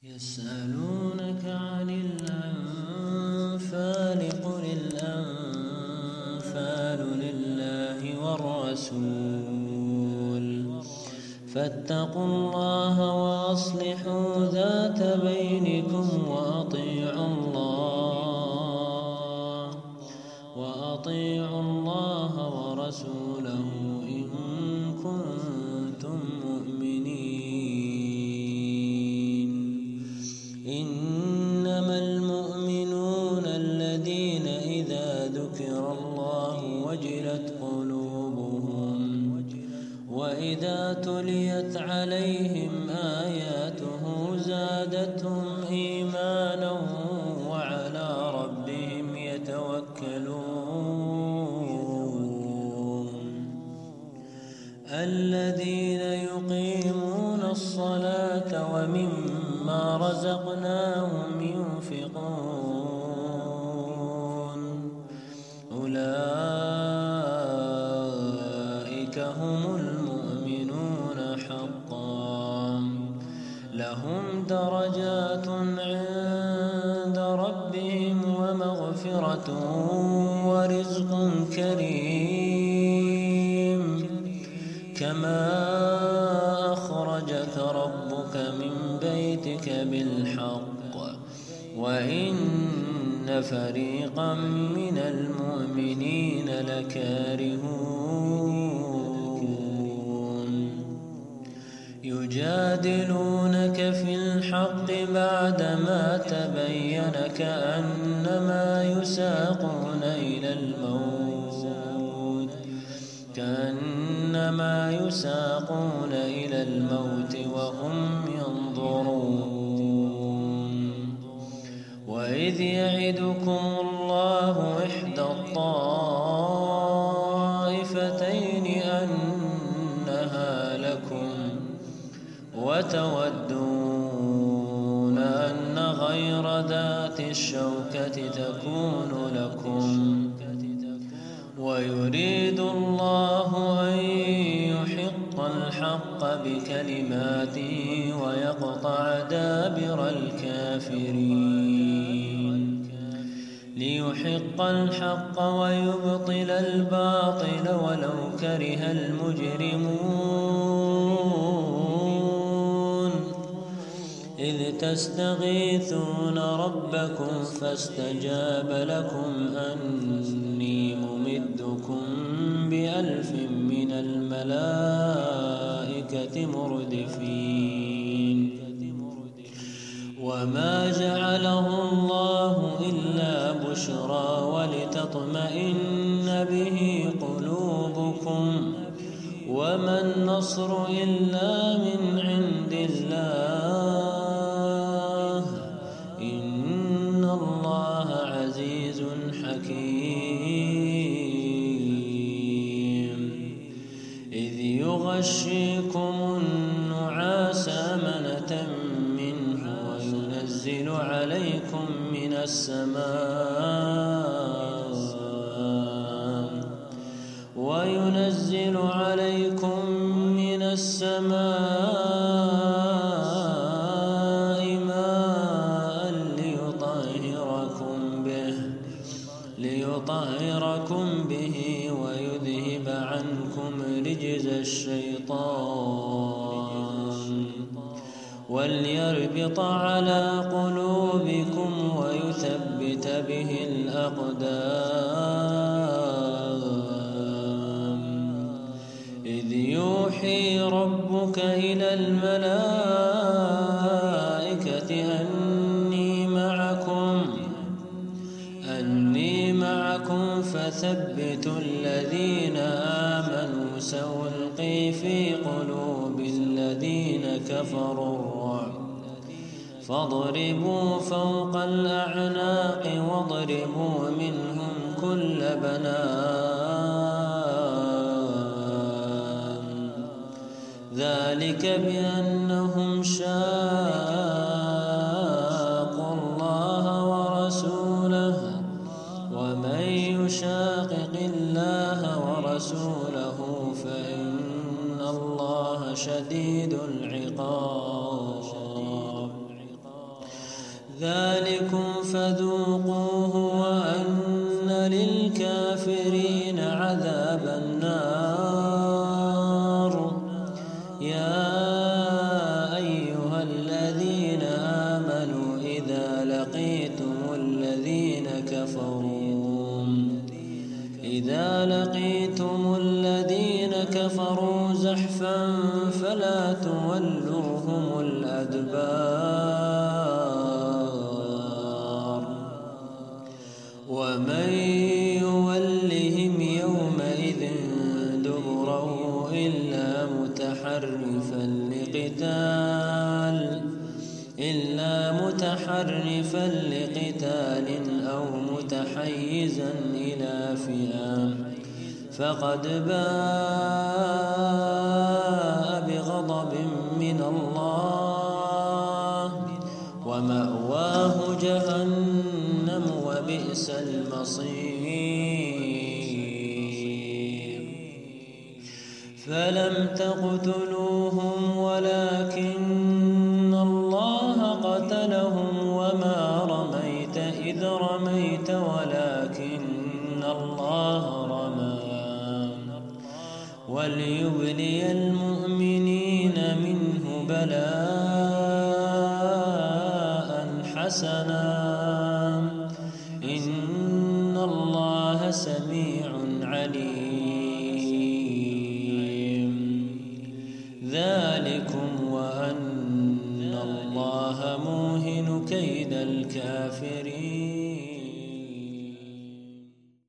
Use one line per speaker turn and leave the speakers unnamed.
يسألونك عن الأنفال قل الأنفال لله والرسول فاتقوا الله وأصلحوا ذات بينكم وأطيعوا الله ورسوله إن كنتم مؤمنين. إنما المؤمنون الذين إذا ذكر الله وجلت قلوبهم وإذا تليت عليهم آياته زادتهم إيمانا وعلى ربهم يتوكلون. الذين يقيمون الصلاة ومما رزقناهم ينفقون أولئك هم المؤمنون حقا لهم درجات عند ربهم ومغفرة ورزق كريم. كما أخرجك ربك من بيتك بالحق وإن فريقا من المؤمنين لكارهون. يجادلونك في الحق بعدما تبين كأنما يساقون إلى الموت وهم ينظرون. وإذ يعدكم الله إحدى الطائفتين أنها لكم وتودون أن غير ذات الشوكة تكون لكم ويريد الله أن يحق الحق بكلماته ويقطع دابر الكافرين. ليحق الحق ويبطل الباطل ولو كره المجرمون. إذ تستغيثون ربكم فاستجاب لكم أني ممدكم ب1000 من الملائكة مردفين. وما جعله الله إلا بشرى ولتطمئن به قلوبكم وما النصر إلا من عند الله إن الله عزيز حكيم. إذ يغشيكم النعاس أمنة منه وينزل عليكم من السماء ماء ليطهركم به ويذهب عنكم رجز الشيطان وليربط على قلوبكم ويثبت به الأقدام. إذ يوحي ربك إلى الملائكة أني معكم فثبتوا الذين آمنوا سألقي في قلوب الذين كفروا الرعب فاضربوا فوق الأعناق واضربوا منهم كل بنان. ذلك بأنهم شاقوا الله ورسوله ومن يشاقق الله ورسوله فإن الله شديد العقاب. ذلكم فذوقوه وأن للكافرين عذاب النار. يا أيها الذين آمنوا إذا لقيتم الذين كفروا زحفا فلا تولوهم الأدبار ومن يولهم يومئذ دبره إلا متحرفا لقتال أو متحيزا إلى فئة فقد باء بغضب من الله ومأواه جهنم وبئس المصير. فلم تقتلوهم ولكن الله قتلهم وما رميت إذ رميت ولكن الله رمى وليبلي المؤمنين منه بلاء حسنا